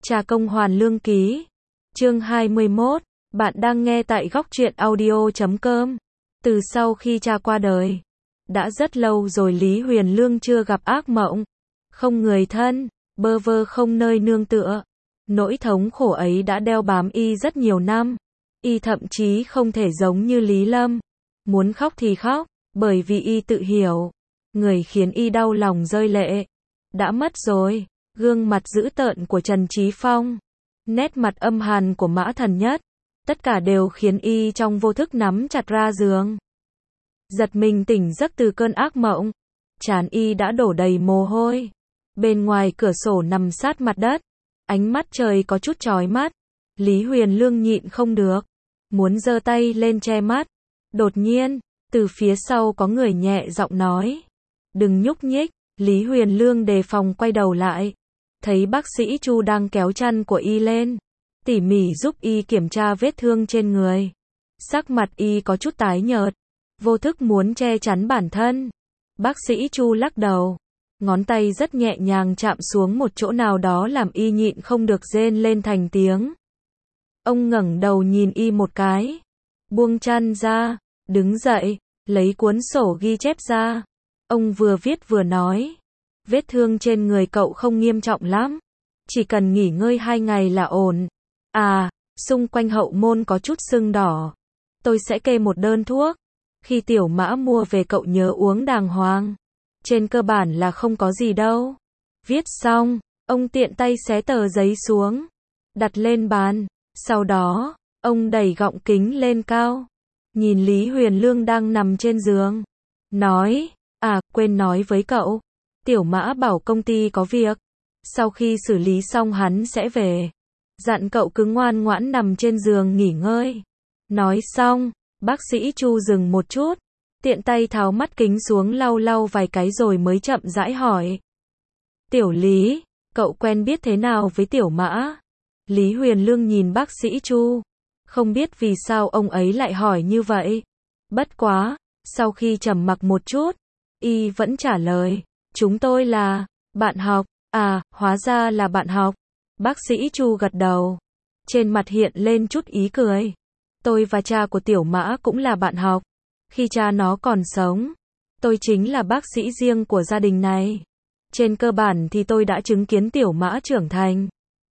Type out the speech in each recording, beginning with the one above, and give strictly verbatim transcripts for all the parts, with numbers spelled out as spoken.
Cha công hoàn lương ký. Chương hai mươi mốt. Bạn đang nghe tại góc truyện audio chấm com. Từ sau khi cha qua đời, đã rất lâu rồi Lý Huyền Lương chưa gặp ác mộng. Không người thân, bơ vơ không nơi nương tựa. Nỗi thống khổ ấy đã đeo bám y rất nhiều năm. Y thậm chí không thể giống như Lý Lâm. Muốn khóc thì khóc, bởi vì y tự hiểu. Người khiến y đau lòng rơi lệ đã mất rồi. Gương mặt dữ tợn của Trần Chí Phong, nét mặt âm hàn của Mã Thần Nhất, tất cả đều khiến y trong vô thức nắm chặt ra giường. Giật mình tỉnh giấc từ cơn ác mộng, trán y đã đổ đầy mồ hôi. Bên ngoài cửa sổ nằm sát mặt đất, ánh mắt trời có chút chói mắt. Lý Huyền Lương nhịn không được, muốn giơ tay lên che mắt. Đột nhiên, từ phía sau có người nhẹ giọng nói, đừng nhúc nhích. Lý Huyền Lương đề phòng quay đầu lại, thấy bác sĩ Chu đang kéo chăn của y lên, tỉ mỉ giúp y kiểm tra vết thương trên người. Sắc mặt y có chút tái nhợt, vô thức muốn che chắn bản thân. Bác sĩ Chu lắc đầu, ngón tay rất nhẹ nhàng chạm xuống một chỗ nào đó làm y nhịn không được rên lên thành tiếng. Ông ngẩng đầu nhìn y một cái, buông chăn ra, đứng dậy, lấy cuốn sổ ghi chép ra. Ông vừa viết vừa nói, vết thương trên người cậu không nghiêm trọng lắm, chỉ cần nghỉ ngơi hai ngày là ổn. À, xung quanh hậu môn có chút sưng đỏ, tôi sẽ kê một đơn thuốc. Khi Tiểu Mã mua về cậu nhớ uống đàng hoàng. Trên cơ bản là không có gì đâu. Viết xong, ông tiện tay xé tờ giấy xuống, đặt lên bàn. Sau đó, ông đẩy gọng kính lên cao, nhìn Lý Huyền Lương đang nằm trên giường, nói, à, quên nói với cậu, Tiểu Mã bảo công ty có việc, sau khi xử lý xong hắn sẽ về, dặn cậu cứ ngoan ngoãn nằm trên giường nghỉ ngơi. Nói xong, bác sĩ Chu dừng một chút, tiện tay tháo mắt kính xuống lau lau vài cái rồi mới chậm rãi hỏi, Tiểu Lý, cậu quen biết thế nào với Tiểu Mã? Lý Huyền Lương nhìn bác sĩ Chu, không biết vì sao ông ấy lại hỏi như vậy. Bất quá, sau khi trầm mặc một chút, y vẫn trả lời, chúng tôi là bạn học. À, hóa ra là bạn học. Bác sĩ Chu gật đầu, trên mặt hiện lên chút ý cười. Tôi và cha của Tiểu Mã cũng là bạn học. Khi cha nó còn sống, tôi chính là bác sĩ riêng của gia đình này. Trên cơ bản thì tôi đã chứng kiến Tiểu Mã trưởng thành.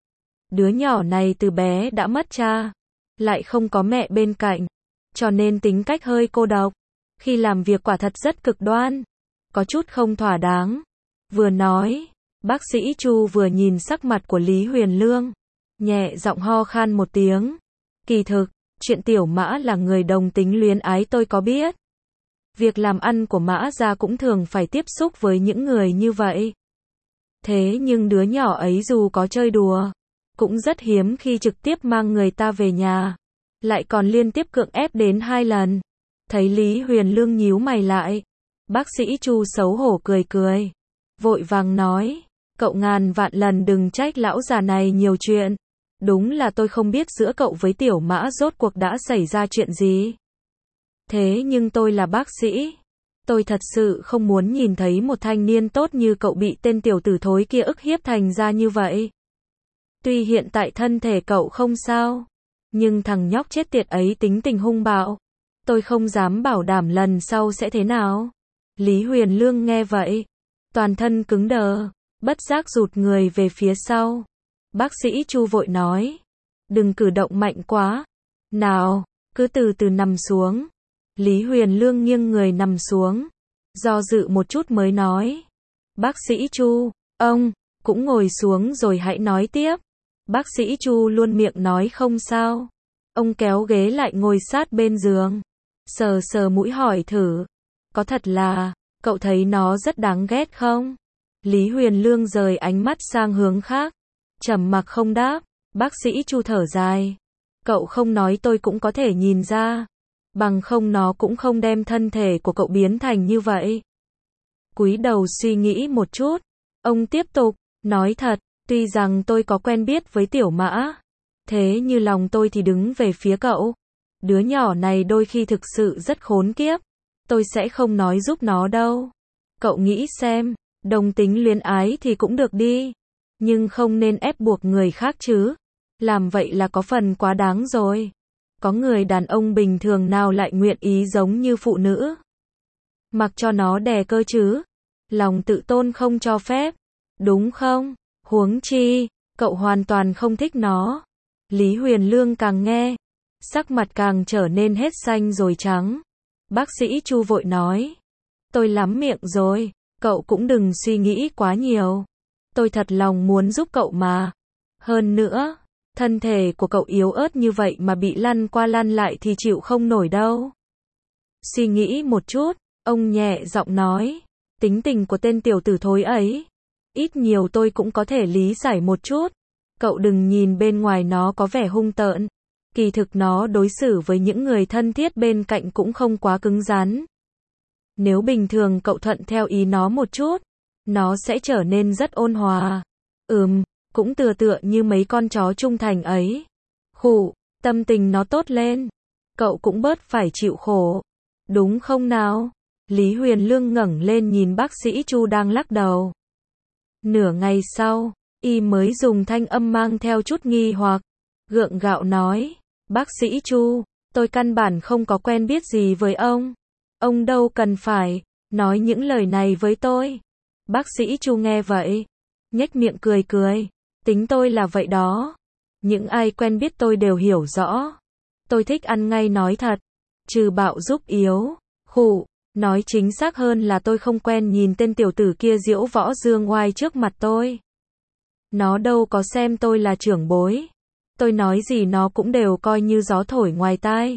Đứa nhỏ này từ bé đã mất cha, lại không có mẹ bên cạnh, cho nên tính cách hơi cô độc. Khi làm việc quả thật rất cực đoan, có chút không thỏa đáng. Vừa nói, bác sĩ Chu vừa nhìn sắc mặt của Lý Huyền Lương, nhẹ giọng ho khan một tiếng. Kỳ thực, chuyện Tiểu Mã là người đồng tính luyến ái tôi có biết. Việc làm ăn của Mã gia cũng thường phải tiếp xúc với những người như vậy. Thế nhưng đứa nhỏ ấy dù có chơi đùa, cũng rất hiếm khi trực tiếp mang người ta về nhà, lại còn liên tiếp cưỡng ép đến hai lần. Thấy Lý Huyền Lương nhíu mày lại, bác sĩ Chu xấu hổ cười cười, vội vàng nói, cậu ngàn vạn lần đừng trách lão già này nhiều chuyện. Đúng là tôi không biết giữa cậu với Tiểu Mã rốt cuộc đã xảy ra chuyện gì. Thế nhưng tôi là bác sĩ, tôi thật sự không muốn nhìn thấy một thanh niên tốt như cậu bị tên tiểu tử thối kia ức hiếp thành ra như vậy. Tuy hiện tại thân thể cậu không sao, nhưng thằng nhóc chết tiệt ấy tính tình hung bạo. Tôi không dám bảo đảm lần sau sẽ thế nào. Lý Huyền Lương nghe vậy, toàn thân cứng đờ, bất giác rụt người về phía sau. Bác sĩ Chu vội nói, đừng cử động mạnh quá. Nào, cứ từ từ nằm xuống. Lý Huyền Lương nghiêng người nằm xuống, do dự một chút mới nói, bác sĩ Chu, ông cũng ngồi xuống rồi hãy nói tiếp. Bác sĩ Chu luôn miệng nói không sao. Ông kéo ghế lại ngồi sát bên giường, sờ sờ mũi hỏi thử, có thật là, cậu thấy nó rất đáng ghét không? Lý Huyền Lương rời ánh mắt sang hướng khác, trầm mặc không đáp. Bác sĩ Chu thở dài, cậu không nói tôi cũng có thể nhìn ra, bằng không nó cũng không đem thân thể của cậu biến thành như vậy. Cúi đầu suy nghĩ một chút, ông tiếp tục, nói thật, tuy rằng tôi có quen biết với Tiểu Mã, thế như lòng tôi thì đứng về phía cậu. Đứa nhỏ này đôi khi thực sự rất khốn kiếp, tôi sẽ không nói giúp nó đâu. Cậu nghĩ xem, đồng tính luyến ái thì cũng được đi, Nhưng không nên ép buộc người khác chứ. Làm vậy là có phần quá đáng rồi. Có người đàn ông bình thường nào lại nguyện ý giống như phụ nữ. Mặc cho nó đè cơ chứ. Lòng tự tôn không cho phép. Đúng không? Huống chi, cậu hoàn toàn không thích nó. Lý Huyền Lương càng nghe, sắc mặt càng trở nên hết xanh rồi trắng. Bác sĩ Chu vội nói. Tôi lắm miệng rồi, cậu cũng đừng suy nghĩ quá nhiều. Tôi thật lòng muốn giúp cậu mà. Hơn nữa, thân thể của cậu yếu ớt như vậy mà bị lăn qua lăn lại thì chịu không nổi đâu. Suy nghĩ một chút, ông nhẹ giọng nói. Tính tình của tên tiểu tử thối ấy, ít nhiều tôi cũng có thể lý giải một chút. Cậu đừng nhìn bên ngoài nó có vẻ hung tợn. Kỳ thực nó đối xử với những người thân thiết bên cạnh cũng không quá cứng rắn. Nếu bình thường cậu thuận theo ý nó một chút, nó sẽ trở nên rất ôn hòa. Ừm, cũng tựa tựa như mấy con chó trung thành ấy. Khụ, tâm tình nó tốt lên, cậu cũng bớt phải chịu khổ. Đúng không nào? Lý Huyền Lương ngẩng lên nhìn bác sĩ Chu đang lắc đầu. Nửa ngày sau, y mới dùng thanh âm mang theo chút nghi hoặc, gượng gạo nói. Bác sĩ Chu, tôi căn bản không có quen biết gì với ông. Ông đâu cần phải nói những lời này với tôi. Bác sĩ Chu nghe vậy, nhếch miệng cười cười. Tính tôi là vậy đó. Những ai quen biết tôi đều hiểu rõ. Tôi thích ăn ngay nói thật, trừ bạo giúp yếu. Khụ, nói chính xác hơn là tôi không quen nhìn tên tiểu tử kia diễu võ dương oai trước mặt tôi. Nó đâu có xem tôi là trưởng bối. Tôi nói gì nó cũng đều coi như gió thổi ngoài tai.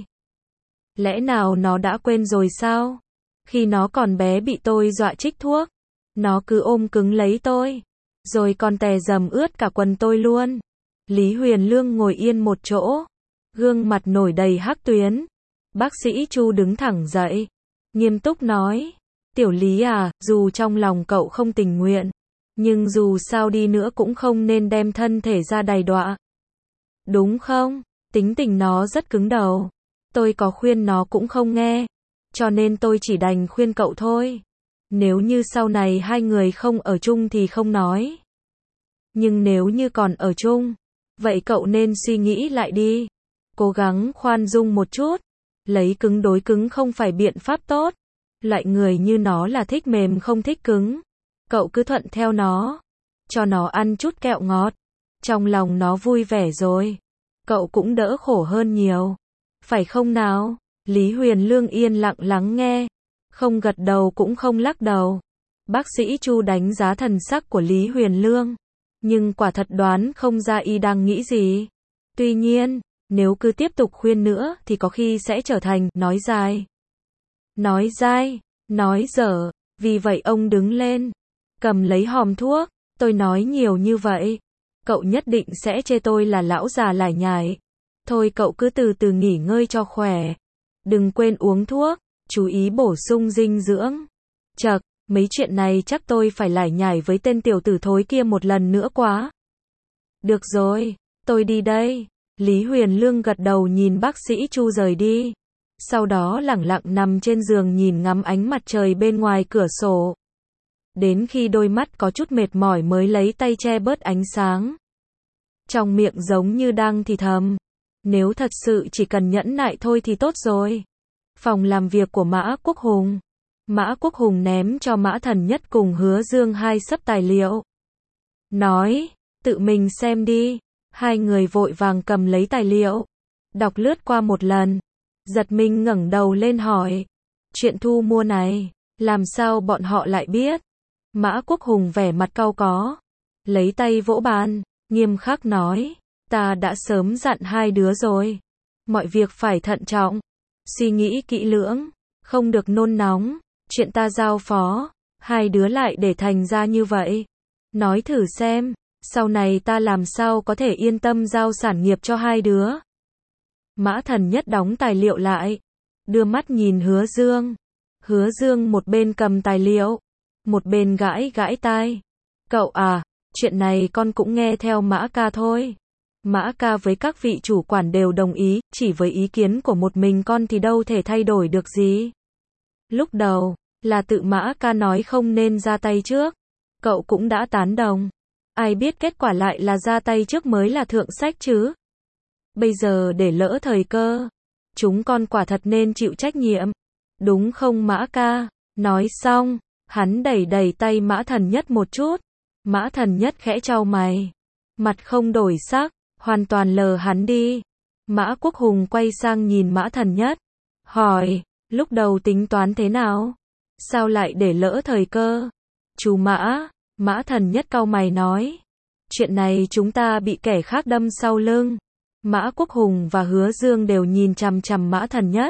Lẽ nào nó đã quên rồi sao? Khi nó còn bé bị tôi dọa trích thuốc, nó cứ ôm cứng lấy tôi, rồi còn tè dầm ướt cả quần tôi luôn. Lý Huyền Lương ngồi yên một chỗ, gương mặt nổi đầy hắc tuyến. Bác sĩ Chu đứng thẳng dậy, nghiêm túc nói. Tiểu Lý à, dù trong lòng cậu không tình nguyện, nhưng dù sao đi nữa cũng không nên đem thân thể ra đày đọa. Đúng không? Tính tình nó rất cứng đầu. Tôi có khuyên nó cũng không nghe. Cho nên tôi chỉ đành khuyên cậu thôi. Nếu như sau này hai người không ở chung thì không nói. Nhưng nếu như còn ở chung, vậy cậu nên suy nghĩ lại đi. Cố gắng khoan dung một chút. Lấy cứng đối cứng không phải biện pháp tốt. Loại người như nó là thích mềm không thích cứng. Cậu cứ thuận theo nó. Cho nó ăn chút kẹo ngọt. Trong lòng nó vui vẻ rồi. Cậu cũng đỡ khổ hơn nhiều. Phải không nào? Lý Huyền Lương yên lặng lắng nghe. Không gật đầu cũng không lắc đầu. Bác sĩ Chu đánh giá thần sắc của Lý Huyền Lương. Nhưng quả thật đoán không ra y đang nghĩ gì. Tuy nhiên, nếu cứ tiếp tục khuyên nữa thì có khi sẽ trở thành nói dài. Nói dai, nói dở. Vì vậy ông đứng lên, cầm lấy hòm thuốc. Tôi nói nhiều như vậy, cậu nhất định sẽ chê tôi là lão già lải nhải. Thôi cậu cứ từ từ nghỉ ngơi cho khỏe. Đừng quên uống thuốc, chú ý bổ sung dinh dưỡng. Chậc, mấy chuyện này chắc tôi phải lải nhải với tên tiểu tử thối kia một lần nữa quá. Được rồi, tôi đi đây. Lý Huyền Lương gật đầu nhìn bác sĩ Chu rời đi. Sau đó lẳng lặng nằm trên giường nhìn ngắm ánh mặt trời bên ngoài cửa sổ. Đến khi đôi mắt có chút mệt mỏi mới lấy tay che bớt ánh sáng. Trong miệng giống như đang thì thầm. Nếu thật sự chỉ cần nhẫn nại thôi thì tốt rồi. Phòng làm việc của Mã Quốc Hùng. Mã Quốc Hùng ném cho Mã Thần Nhất cùng Hứa Dương hai xấp tài liệu. Nói, tự mình xem đi. Hai người vội vàng cầm lấy tài liệu. Đọc lướt qua một lần. Giật mình ngẩng đầu lên hỏi. Chuyện thu mua này, làm sao bọn họ lại biết? Mã Quốc Hùng vẻ mặt cau có. Lấy tay vỗ bàn, nghiêm khắc nói. Ta đã sớm dặn hai đứa rồi. Mọi việc phải thận trọng. Suy nghĩ kỹ lưỡng. Không được nôn nóng. Chuyện ta giao phó. Hai đứa lại để thành ra như vậy. Nói thử xem. Sau này ta làm sao có thể yên tâm giao sản nghiệp cho hai đứa. Mã Thần Nhất đóng tài liệu lại. Đưa mắt nhìn Hứa Dương. Hứa Dương một bên cầm tài liệu. Một bên gãi gãi tai. Cậu à, chuyện này con cũng nghe theo Mã ca thôi. Mã ca với các vị chủ quản đều đồng ý, chỉ với ý kiến của một mình con thì đâu thể thay đổi được gì. Lúc đầu, là tự Mã ca nói không nên ra tay trước. Cậu cũng đã tán đồng. Ai biết kết quả lại là ra tay trước mới là thượng sách chứ. Bây giờ để lỡ thời cơ, chúng con quả thật nên chịu trách nhiệm. Đúng không Mã ca? Nói xong, hắn đẩy đẩy tay Mã Thần Nhất một chút. Mã Thần Nhất khẽ chau mày. Mặt không đổi sắc, hoàn toàn lờ hắn đi. Mã Quốc Hùng quay sang nhìn Mã Thần Nhất. Hỏi, lúc đầu tính toán thế nào? Sao lại để lỡ thời cơ? Chú Mã, Mã Thần Nhất cau mày nói. Chuyện này chúng ta bị kẻ khác đâm sau lưng. Mã Quốc Hùng và Hứa Dương đều nhìn chằm chằm Mã Thần Nhất.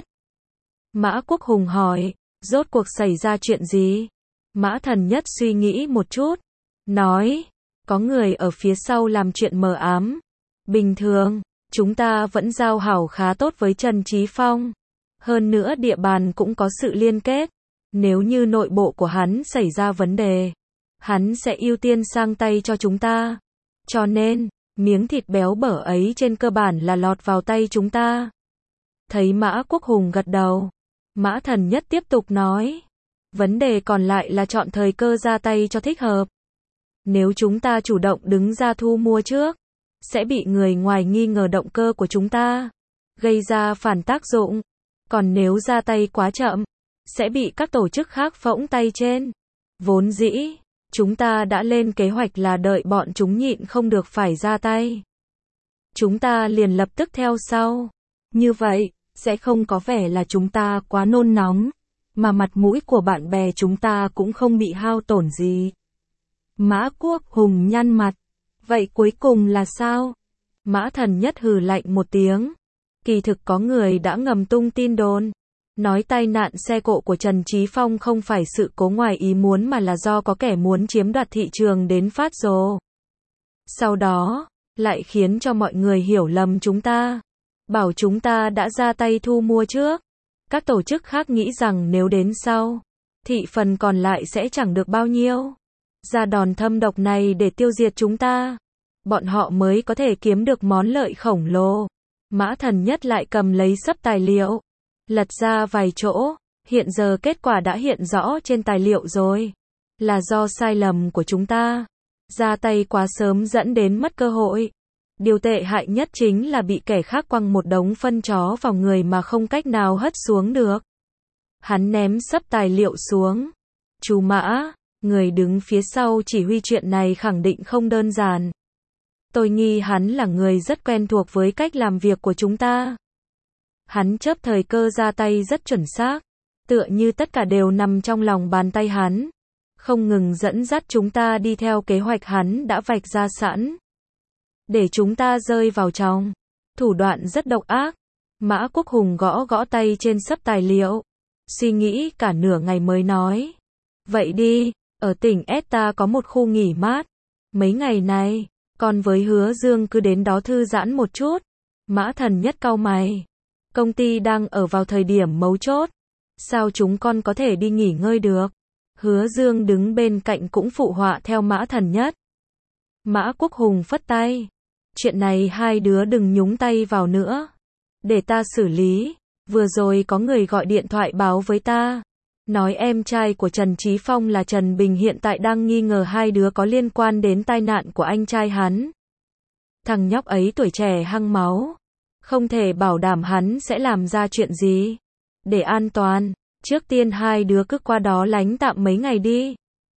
Mã Quốc Hùng hỏi, rốt cuộc xảy ra chuyện gì? Mã Thần Nhất suy nghĩ một chút, nói, có người ở phía sau làm chuyện mờ ám. Bình thường, chúng ta vẫn giao hảo khá tốt với Trần Chí Phong. Hơn nữa địa bàn cũng có sự liên kết. Nếu như nội bộ của hắn xảy ra vấn đề, hắn sẽ ưu tiên sang tay cho chúng ta. Cho nên, miếng thịt béo bở ấy trên cơ bản là lọt vào tay chúng ta. Thấy Mã Quốc Hùng gật đầu, Mã Thần Nhất tiếp tục nói. Vấn đề còn lại là chọn thời cơ ra tay cho thích hợp. Nếu chúng ta chủ động đứng ra thu mua trước, sẽ bị người ngoài nghi ngờ động cơ của chúng ta, gây ra phản tác dụng. Còn nếu ra tay quá chậm, sẽ bị các tổ chức khác phỗng tay trên. Vốn dĩ, chúng ta đã lên kế hoạch là đợi bọn chúng nhịn không được phải ra tay. Chúng ta liền lập tức theo sau. Như vậy, sẽ không có vẻ là chúng ta quá nôn nóng, mà mặt mũi của bạn bè chúng ta cũng không bị hao tổn gì. Mã Quốc Hùng nhăn mặt. Vậy cuối cùng là sao? Mã Thần Nhất hừ lạnh một tiếng. Kỳ thực có người đã ngầm tung tin đồn, nói tai nạn xe cộ của Trần Chí Phong không phải sự cố ngoài ý muốn mà là do có kẻ muốn chiếm đoạt thị trường đến phát rồ. Sau đó, lại khiến cho mọi người hiểu lầm chúng ta, bảo chúng ta đã ra tay thu mua trước. Các tổ chức khác nghĩ rằng nếu đến sau, thị phần còn lại sẽ chẳng được bao nhiêu. Ra đòn thâm độc này để tiêu diệt chúng ta, bọn họ mới có thể kiếm được món lợi khổng lồ. Mã Thần Nhất lại cầm lấy sấp tài liệu, lật ra vài chỗ, hiện giờ kết quả đã hiện rõ trên tài liệu rồi. Là do sai lầm của chúng ta, ra tay quá sớm dẫn đến mất cơ hội. Điều tệ hại nhất chính là bị kẻ khác quăng một đống phân chó vào người mà không cách nào hất xuống được. Hắn ném sấp tài liệu xuống. Chú Mã, người đứng phía sau chỉ huy chuyện này khẳng định không đơn giản. Tôi nghi hắn là người rất quen thuộc với cách làm việc của chúng ta. Hắn chớp thời cơ ra tay rất chuẩn xác, tựa như tất cả đều nằm trong lòng bàn tay hắn, không ngừng dẫn dắt chúng ta đi theo kế hoạch hắn đã vạch ra sẵn, để chúng ta rơi vào trong. Thủ đoạn rất độc ác. Mã Quốc Hùng gõ gõ tay trên sấp tài liệu, suy nghĩ cả nửa ngày mới nói. Vậy đi, ở tỉnh S ta có một khu nghỉ mát. Mấy ngày này, con với Hứa Dương cứ đến đó thư giãn một chút. Mã Thần Nhất cau mày. Công ty đang ở vào thời điểm mấu chốt. Sao chúng con có thể đi nghỉ ngơi được? Hứa Dương đứng bên cạnh cũng phụ họa theo Mã Thần Nhất. Mã Quốc Hùng phất tay. Chuyện này hai đứa đừng nhúng tay vào nữa. Để ta xử lý. Vừa rồi có người gọi điện thoại báo với ta, nói em trai của Trần Chí Phong là Trần Bình hiện tại đang nghi ngờ hai đứa có liên quan đến tai nạn của anh trai hắn. Thằng nhóc ấy tuổi trẻ hăng máu, không thể bảo đảm hắn sẽ làm ra chuyện gì. Để an toàn, trước tiên hai đứa cứ qua đó lánh tạm mấy ngày đi.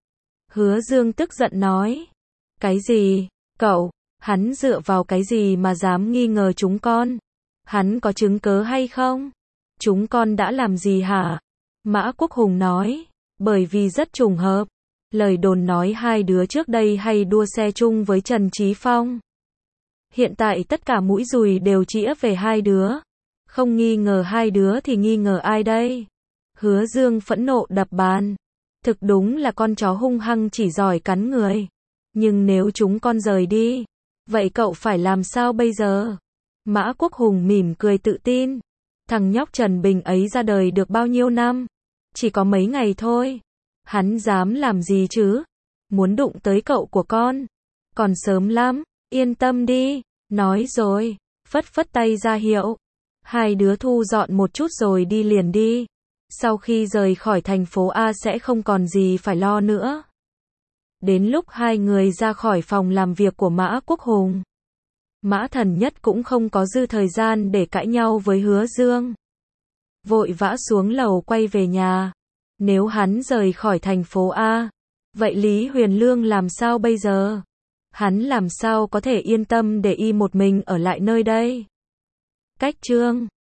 Hứa Dương tức giận nói. Cái gì, cậu, hắn dựa vào cái gì mà dám nghi ngờ chúng con? Hắn có chứng cớ hay không? Chúng con đã làm gì hả? Mã Quốc Hùng nói. Bởi vì rất trùng hợp. Lời đồn nói hai đứa trước đây hay đua xe chung với Trần Chí Phong. Hiện tại tất cả mũi dùi đều chĩa về hai đứa. Không nghi ngờ hai đứa thì nghi ngờ ai đây? Hứa Dương phẫn nộ đập bàn. Thực đúng là con chó hung hăng chỉ giỏi cắn người. Nhưng nếu chúng con rời đi, vậy cậu phải làm sao bây giờ? Mã Quốc Hùng mỉm cười tự tin. Thằng nhóc Trần Bình ấy ra đời được bao nhiêu năm? Chỉ có mấy ngày thôi. Hắn dám làm gì chứ? Muốn đụng tới cậu của con? Còn sớm lắm, yên tâm đi. Nói rồi, phất phất tay ra hiệu. Hai đứa thu dọn một chút rồi đi liền đi. Sau khi rời khỏi thành phố A sẽ không còn gì phải lo nữa. Đến lúc hai người ra khỏi phòng làm việc của Mã Quốc Hùng, Mã Thần Nhất cũng không có dư thời gian để cãi nhau với Hứa Dương. Vội vã xuống lầu quay về nhà. Nếu hắn rời khỏi thành phố A, vậy Lý Huyền Lương làm sao bây giờ? Hắn làm sao có thể yên tâm để y một mình ở lại nơi đây? Cách chương